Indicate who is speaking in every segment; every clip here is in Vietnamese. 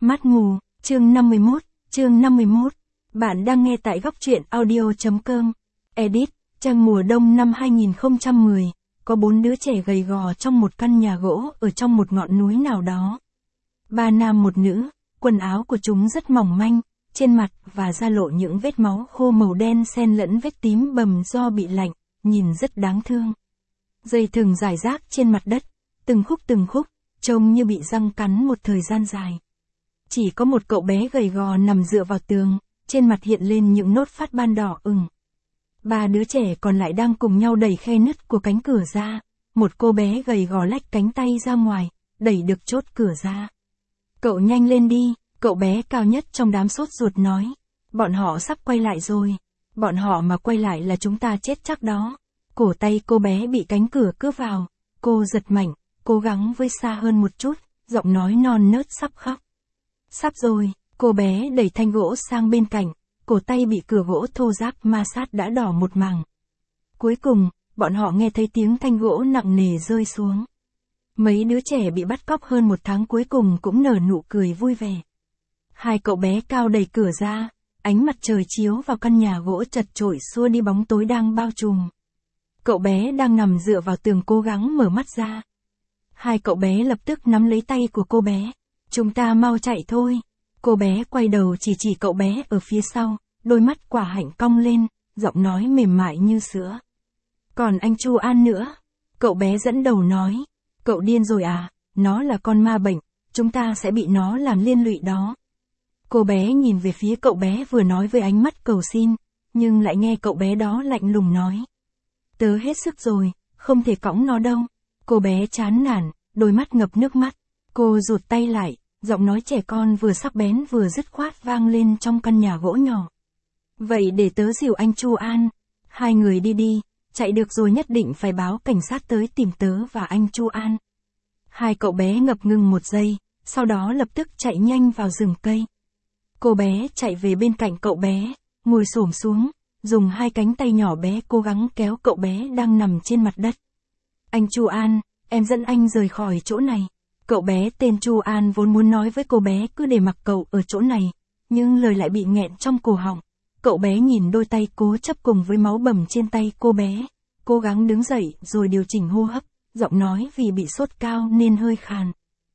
Speaker 1: Mắt mù, chương 51. Bạn đang nghe tại góc truyện audio.com. Edit, trang mùa đông năm 2010, có 4 đứa trẻ gầy gò trong một căn nhà gỗ ở trong một ngọn núi nào đó. 3 nam một nữ, quần áo của chúng rất mỏng manh, trên mặt và da lộ những vết máu khô màu đen xen lẫn vết tím bầm do bị lạnh, nhìn rất đáng thương. Dây thừng rải rác trên mặt đất, từng khúc, trông như bị răng cắn một thời gian dài. Chỉ có một cậu bé gầy gò nằm dựa vào tường, trên mặt hiện lên những nốt phát ban đỏ ửng. 3 đứa trẻ còn lại đang cùng nhau đẩy khe nứt của cánh cửa ra, một cô bé gầy gò lách cánh tay ra ngoài, đẩy được chốt cửa ra. Cậu nhanh lên đi, cậu bé cao nhất trong đám sốt ruột nói. Bọn họ sắp quay lại rồi. Bọn họ mà quay lại là chúng ta chết chắc đó. Cổ tay cô bé bị cánh cửa cướp vào, cô giật mạnh, cố gắng với xa hơn một chút, giọng nói non nớt sắp khóc. Sắp rồi, cô bé đẩy thanh gỗ sang bên cạnh, cổ tay bị cửa gỗ thô ráp ma sát đã đỏ một mảng. Cuối cùng, bọn họ nghe thấy tiếng thanh gỗ nặng nề rơi xuống. Mấy đứa trẻ bị bắt cóc hơn 1 tháng cuối cùng cũng nở nụ cười vui vẻ. 2 cậu bé cao đẩy cửa ra, ánh mặt trời chiếu vào căn nhà gỗ chật chội xua đi bóng tối đang bao trùm. Cậu bé đang nằm dựa vào tường cố gắng mở mắt ra. 2 cậu bé lập tức nắm lấy tay của cô bé. Chúng ta mau chạy thôi. Cô bé quay đầu chỉ cậu bé ở phía sau, đôi mắt quả hạnh cong lên, giọng nói mềm mại như sữa. Còn anh Chu An nữa. Cậu bé dẫn đầu nói. Cậu điên rồi à, nó là con ma bệnh, chúng ta sẽ bị nó làm liên lụy đó. Cô bé nhìn về phía cậu bé vừa nói với ánh mắt cầu xin, nhưng lại nghe cậu bé đó lạnh lùng nói. Tớ hết sức rồi, không thể cõng nó đâu. Cô bé chán nản, đôi mắt ngập nước mắt. Cô rụt tay lại, giọng nói trẻ con vừa sắc bén vừa dứt khoát vang lên trong căn nhà gỗ nhỏ. Vậy để tớ dìu anh Chu An. 2 người đi, chạy được rồi nhất định phải báo cảnh sát tới tìm tớ và anh Chu An. 2 cậu bé ngập ngừng một giây, sau đó lập tức chạy nhanh vào rừng cây. Cô bé chạy về bên cạnh cậu bé, ngồi xổm xuống, dùng 2 cánh tay nhỏ bé cố gắng kéo cậu bé đang nằm trên mặt đất. Anh Chu An, em dẫn anh rời khỏi chỗ này. Cậu bé tên Chu An vốn muốn nói với cô bé cứ để mặc cậu ở chỗ này, nhưng lời lại bị nghẹn trong cổ họng. Cậu bé nhìn đôi tay cố chấp cùng với máu bầm trên tay cô bé, cố gắng đứng dậy rồi điều chỉnh hô hấp, giọng nói vì bị sốt cao nên hơi khàn.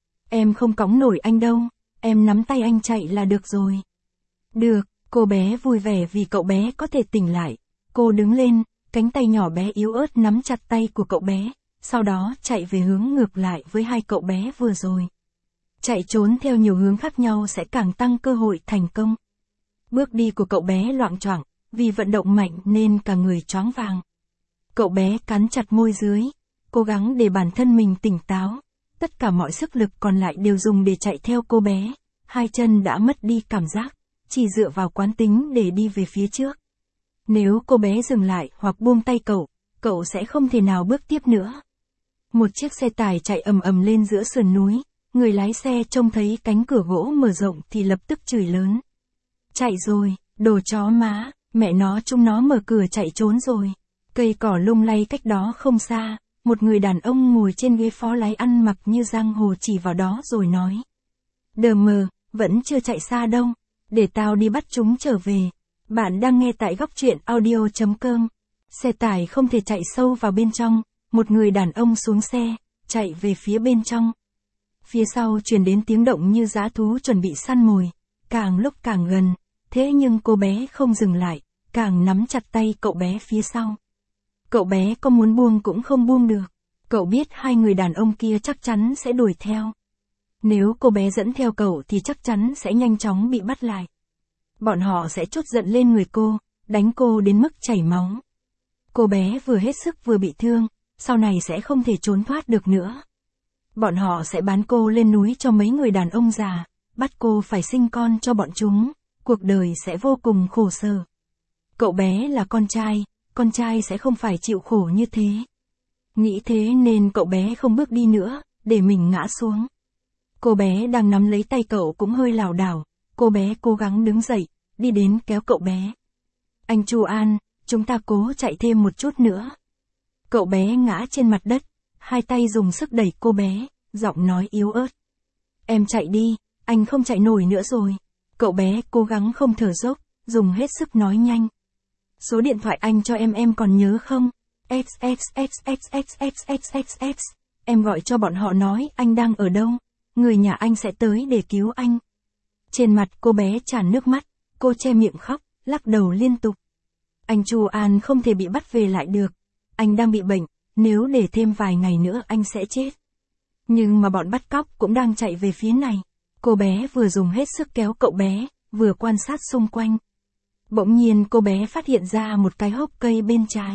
Speaker 1: Em không cõng nổi anh đâu, em nắm tay anh chạy là được rồi. Được, cô bé vui vẻ vì cậu bé có thể tỉnh lại. Cô đứng lên, cánh tay nhỏ bé yếu ớt nắm chặt tay của cậu bé, sau đó chạy về hướng ngược lại với 2 cậu bé vừa rồi. Chạy trốn theo nhiều hướng khác nhau sẽ càng tăng cơ hội thành công. Bước đi của cậu bé loạng choạng, vì vận động mạnh nên cả người choáng váng. Cậu bé cắn chặt môi dưới, cố gắng để bản thân mình tỉnh táo. Tất cả mọi sức lực còn lại đều dùng để chạy theo cô bé. 2 chân đã mất đi cảm giác, chỉ dựa vào quán tính để đi về phía trước. Nếu cô bé dừng lại hoặc buông tay cậu sẽ không thể nào bước tiếp nữa. Một chiếc xe tải chạy ầm lên giữa sườn núi, người lái xe trông thấy cánh cửa gỗ mở rộng thì lập tức chửi lớn. Chạy rồi, đồ chó má, mẹ nó chúng nó mở cửa chạy trốn rồi. Cây cỏ lung lay cách đó không xa, một người đàn ông ngồi trên ghế phó lái ăn mặc như giang hồ chỉ vào đó rồi nói. Đờ mờ, vẫn chưa chạy xa đâu, để tao đi bắt chúng trở về. Bạn đang nghe tại góc truyện audio.com. Xe tải không thể chạy sâu vào bên trong, một người đàn ông xuống xe, chạy về phía bên trong. Phía sau truyền đến tiếng động như dã thú chuẩn bị săn mồi, càng lúc càng gần, thế nhưng cô bé không dừng lại, càng nắm chặt tay cậu bé phía sau. Cậu bé có muốn buông cũng không buông được, cậu biết 2 người đàn ông kia chắc chắn sẽ đuổi theo. Nếu cô bé dẫn theo cậu thì chắc chắn sẽ nhanh chóng bị bắt lại. Bọn họ sẽ trút giận lên người cô, đánh cô đến mức chảy máu. Cô bé vừa hết sức vừa bị thương, sau này sẽ không thể trốn thoát được nữa. Bọn họ sẽ bán cô lên núi cho mấy người đàn ông già, bắt cô phải sinh con cho bọn chúng, cuộc đời sẽ vô cùng khổ sở. Cậu bé là con trai sẽ không phải chịu khổ như thế. Nghĩ thế nên cậu bé không bước đi nữa, để mình ngã xuống. Cô bé đang nắm lấy tay cậu cũng hơi lảo đảo, cô bé cố gắng đứng dậy, đi đến kéo cậu bé. Anh Chu An, chúng ta cố chạy thêm một chút nữa. Cậu bé ngã trên mặt đất, 2 tay dùng sức đẩy cô bé, giọng nói yếu ớt. Em chạy đi, anh không chạy nổi nữa rồi. Cậu bé cố gắng không thở dốc, dùng hết sức nói nhanh. Số điện thoại anh cho em còn nhớ không? XXXXXXXXX. Em gọi cho bọn họ nói anh đang ở đâu. Người nhà anh sẽ tới để cứu anh. Trên mặt cô bé tràn nước mắt, cô che miệng khóc, lắc đầu liên tục. Anh Chu An không thể bị bắt về lại được. Anh đang bị bệnh, nếu để thêm vài ngày nữa anh sẽ chết. Nhưng mà bọn bắt cóc cũng đang chạy về phía này. Cô bé vừa dùng hết sức kéo cậu bé, vừa quan sát xung quanh. Bỗng nhiên cô bé phát hiện ra một cái hốc cây bên trái.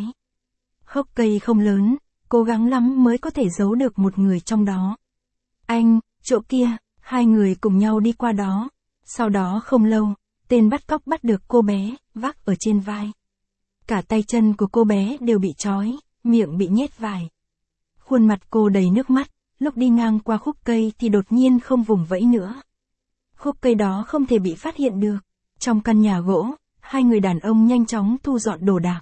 Speaker 1: Hốc cây không lớn, cố gắng lắm mới có thể giấu được một người trong đó. Anh, chỗ kia, hai người cùng nhau đi qua đó. Sau đó không lâu, tên bắt cóc bắt được cô bé, vác ở trên vai. Cả tay chân của cô bé đều bị trói, miệng bị nhét vải. Khuôn mặt cô đầy nước mắt, lúc đi ngang qua khúc cây thì đột nhiên không vùng vẫy nữa. Khúc cây đó không thể bị phát hiện được. Trong căn nhà gỗ, hai người đàn ông nhanh chóng thu dọn đồ đạc.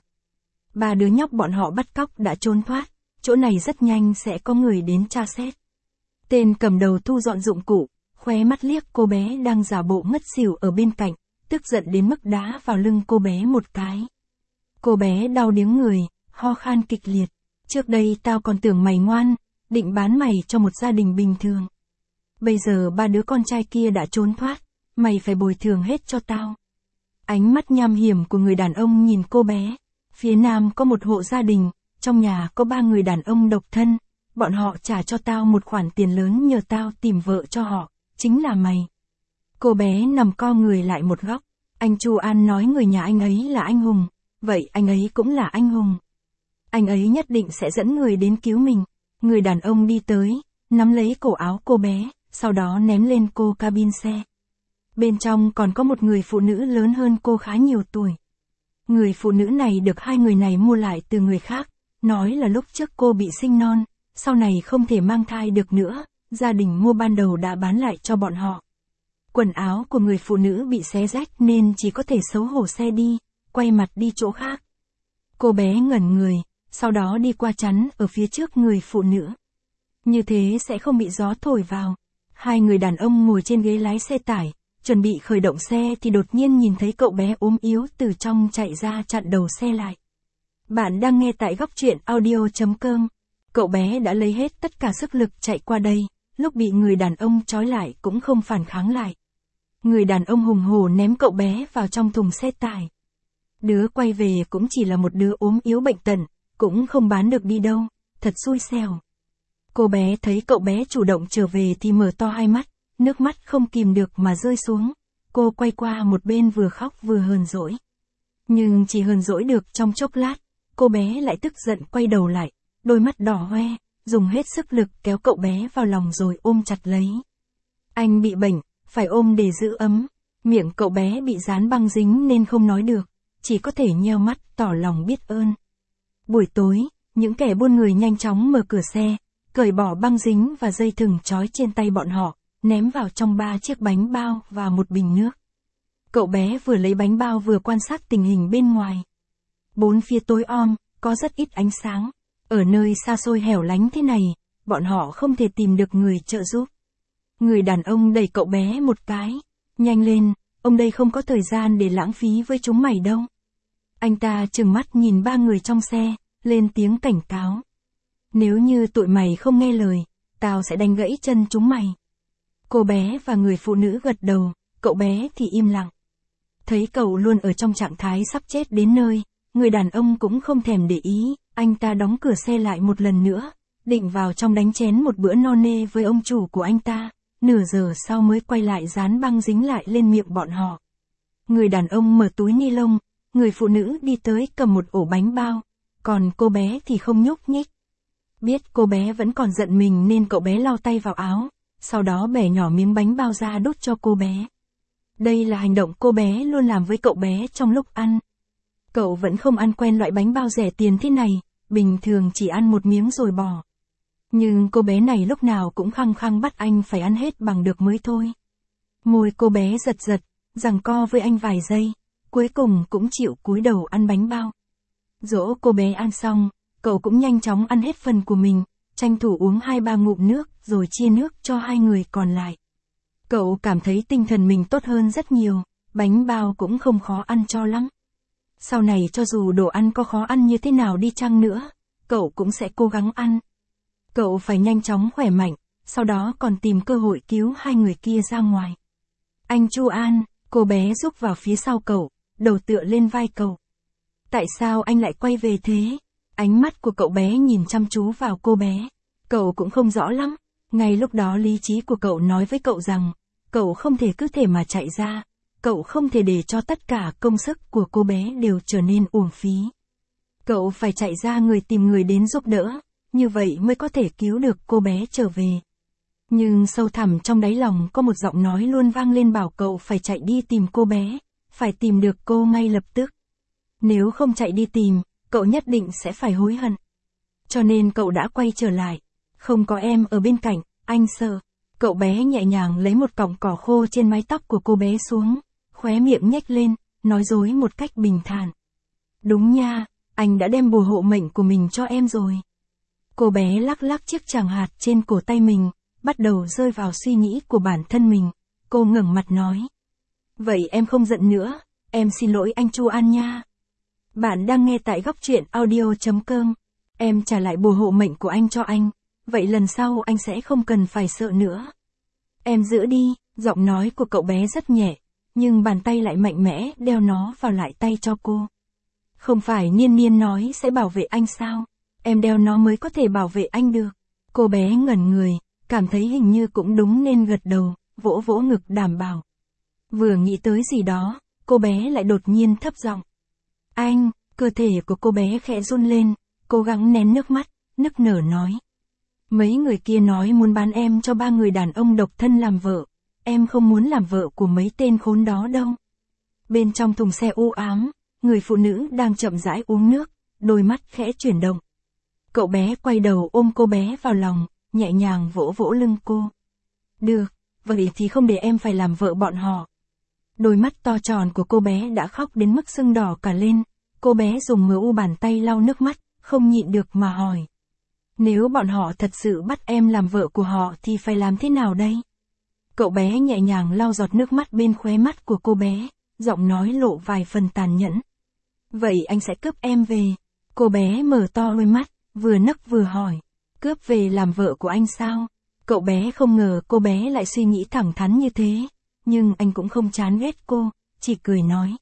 Speaker 1: Ba đứa nhóc bọn họ bắt cóc đã trốn thoát, chỗ này rất nhanh sẽ có người đến tra xét. Tên cầm đầu thu dọn dụng cụ, khóe mắt liếc cô bé đang giả bộ ngất xỉu ở bên cạnh, tức giận đến mức đá vào lưng cô bé một cái. Cô bé đau điếng người, ho khan kịch liệt. Trước đây tao còn tưởng mày ngoan, định bán mày cho một gia đình bình thường. Bây giờ ba đứa con trai kia đã trốn thoát, mày phải bồi thường hết cho tao. Ánh mắt nham hiểm của người đàn ông nhìn cô bé. Phía nam có một hộ gia đình, trong nhà có 3 người đàn ông độc thân. Bọn họ trả cho tao một khoản tiền lớn nhờ tao tìm vợ cho họ, chính là mày. Cô bé nằm co người lại một góc. Anh Chu An nói người nhà anh ấy là anh hùng, vậy anh ấy cũng là anh hùng. Anh ấy nhất định sẽ dẫn người đến cứu mình. Người đàn ông đi tới, nắm lấy cổ áo cô bé, sau đó ném lên cô cabin xe. Bên trong còn có một người phụ nữ lớn hơn cô khá nhiều tuổi. Người phụ nữ này được hai người này mua lại từ người khác, nói là lúc trước cô bị sinh non, sau này không thể mang thai được nữa, gia đình mua ban đầu đã bán lại cho bọn họ. Quần áo của người phụ nữ bị xé rách nên chỉ có thể xấu hổ xe đi, quay mặt đi chỗ khác. Cô bé ngẩn người, sau đó đi qua chắn ở phía trước người phụ nữ. Như thế sẽ không bị gió thổi vào. Hai người đàn ông ngồi trên ghế lái xe tải, chuẩn bị khởi động xe thì đột nhiên nhìn thấy cậu bé ốm yếu từ trong chạy ra chặn đầu xe lại. Bạn đang nghe tại góc truyện audio.com. Cậu bé đã lấy hết tất cả sức lực chạy qua đây, lúc bị người đàn ông trói lại cũng không phản kháng lại. Người đàn ông hùng hổ ném cậu bé vào trong thùng xe tải. Đứa quay về cũng chỉ là một đứa ốm yếu bệnh tật, cũng không bán được đi đâu, thật xui xẻo. Cô bé thấy cậu bé chủ động trở về thì mở to hai mắt, nước mắt không kìm được mà rơi xuống. Cô quay qua một bên vừa khóc vừa hờn dỗi. Nhưng chỉ hờn dỗi được trong chốc lát, cô bé lại tức giận quay đầu lại, đôi mắt đỏ hoe, dùng hết sức lực kéo cậu bé vào lòng rồi ôm chặt lấy. Anh bị bệnh, phải ôm để giữ ấm. Miệng cậu bé bị dán băng dính nên không nói được, chỉ có thể nheo mắt tỏ lòng biết ơn. Buổi tối, những kẻ buôn người nhanh chóng mở cửa xe, cởi bỏ băng dính và dây thừng trói trên tay bọn họ, ném vào trong 3 chiếc bánh bao và một bình nước. Cậu bé vừa lấy bánh bao vừa quan sát tình hình bên ngoài. Bốn phía tối om, có rất ít ánh sáng. Ở nơi xa xôi hẻo lánh thế này, bọn họ không thể tìm được người trợ giúp. Người đàn ông đẩy cậu bé một cái. Nhanh lên, ông đây không có thời gian để lãng phí với chúng mày đâu. Anh ta trừng mắt nhìn 3 người trong xe, lên tiếng cảnh cáo. Nếu như tụi mày không nghe lời, tao sẽ đánh gãy chân chúng mày. Cô bé và người phụ nữ gật đầu, cậu bé thì im lặng. Thấy cậu luôn ở trong trạng thái sắp chết đến nơi, người đàn ông cũng không thèm để ý, anh ta đóng cửa xe lại một lần nữa, định vào trong đánh chén một bữa no nê với ông chủ của anh ta, nửa giờ sau mới quay lại dán băng dính lại lên miệng bọn họ. Người đàn ông mở túi ni lông, người phụ nữ đi tới cầm một ổ bánh bao, còn cô bé thì không nhúc nhích. Biết cô bé vẫn còn giận mình nên cậu bé lau tay vào áo, sau đó bẻ nhỏ miếng bánh bao ra đút cho cô bé. Đây là hành động cô bé luôn làm với cậu bé trong lúc ăn. Cậu vẫn không ăn quen loại bánh bao rẻ tiền thế này, bình thường chỉ ăn một miếng rồi bỏ. Nhưng cô bé này lúc nào cũng khăng khăng bắt anh phải ăn hết bằng được mới thôi. Môi cô bé giật giật, giằng co với anh vài giây, cuối cùng cũng chịu cúi đầu ăn bánh bao. Dỗ cô bé ăn xong, cậu cũng nhanh chóng ăn hết phần của mình, tranh thủ uống 2-3 ngụm nước rồi chia nước cho 2 người còn lại. Cậu cảm thấy tinh thần mình tốt hơn rất nhiều, bánh bao cũng không khó ăn cho lắm. Sau này cho dù đồ ăn có khó ăn như thế nào đi chăng nữa, cậu cũng sẽ cố gắng ăn. Cậu phải nhanh chóng khỏe mạnh, sau đó còn tìm cơ hội cứu hai người kia ra ngoài. Anh Chu An, cô bé rúc vào phía sau cậu, đầu tựa lên vai cậu. Tại sao anh lại quay về thế? Ánh mắt của cậu bé nhìn chăm chú vào cô bé. Cậu cũng không rõ lắm. Ngay lúc đó lý trí của cậu nói với cậu rằng, cậu không thể cứ thế mà chạy ra. Cậu không thể để cho tất cả công sức của cô bé đều trở nên uổng phí. Cậu phải chạy ra tìm người đến giúp đỡ, như vậy mới có thể cứu được cô bé trở về. Nhưng sâu thẳm trong đáy lòng có một giọng nói luôn vang lên bảo cậu phải chạy đi tìm cô bé, phải tìm được cô ngay lập tức. Nếu không chạy đi tìm, cậu nhất định sẽ phải hối hận. Cho nên cậu đã quay trở lại. Không có em ở bên cạnh, anh sợ. Cậu bé nhẹ nhàng lấy một cọng cỏ khô trên mái tóc của cô bé xuống, khóe miệng nhếch lên, nói dối một cách bình thản. Đúng nha, anh đã đem bùa hộ mệnh của mình cho em rồi. Cô bé lắc lắc chiếc tràng hạt trên cổ tay mình, bắt đầu rơi vào suy nghĩ của bản thân mình. Cô ngẩng mặt nói. Vậy em không giận nữa, em xin lỗi anh Chu An nha. Bạn đang nghe tại góc truyện audio.com. Em trả lại bùa hộ mệnh của anh cho anh. Vậy lần sau anh sẽ không cần phải sợ nữa. Em giữ đi, giọng nói của cậu bé rất nhẹ, nhưng bàn tay lại mạnh mẽ đeo nó vào lại tay cho cô. Không phải Niên Niên nói sẽ bảo vệ anh sao? Em đeo nó mới có thể bảo vệ anh được. Cô bé ngẩn người, cảm thấy hình như cũng đúng nên gật đầu, vỗ vỗ ngực đảm bảo. Vừa nghĩ tới gì đó, cô bé lại đột nhiên thấp giọng. Anh, cơ thể của cô bé khẽ run lên, cố gắng nén nước mắt, nức nở nói. Mấy người kia nói muốn bán em cho 3 người đàn ông độc thân làm vợ. Em không muốn làm vợ của mấy tên khốn đó đâu. Bên trong thùng xe u ám, người phụ nữ đang chậm rãi uống nước, đôi mắt khẽ chuyển động. Cậu bé quay đầu ôm cô bé vào lòng, nhẹ nhàng vỗ vỗ lưng cô. Được, vậy thì không để em phải làm vợ bọn họ. Đôi mắt to tròn của cô bé đã khóc đến mức sưng đỏ cả lên. Cô bé dùng mờ u bàn tay lau nước mắt, không nhịn được mà hỏi. Nếu bọn họ thật sự bắt em làm vợ của họ thì phải làm thế nào đây? Cậu bé nhẹ nhàng lau giọt nước mắt bên khóe mắt của cô bé, giọng nói lộ vài phần tàn nhẫn. Vậy anh sẽ cướp em về. Cô bé mở to đôi mắt, vừa nấc vừa hỏi. Cướp về làm vợ của anh sao? Cậu bé không ngờ cô bé lại suy nghĩ thẳng thắn như thế. Nhưng anh cũng không chán ghét cô, chỉ cười nói.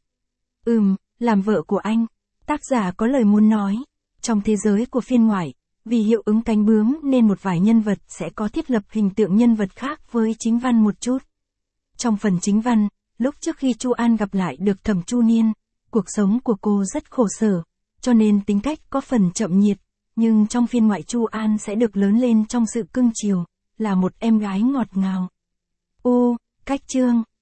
Speaker 1: Làm vợ của anh. Tác giả có lời muốn nói. Trong thế giới của phiên ngoại, vì hiệu ứng cánh bướm nên một vài nhân vật sẽ có thiết lập hình tượng nhân vật khác với chính văn một chút. Trong phần chính văn, lúc trước khi Chu An gặp lại được Thẩm Chu Niên, cuộc sống của cô rất khổ sở, cho nên tính cách có phần chậm nhiệt, nhưng trong phiên ngoại Chu An sẽ được lớn lên trong sự cưng chiều, là một em gái ngọt ngào. Cách chương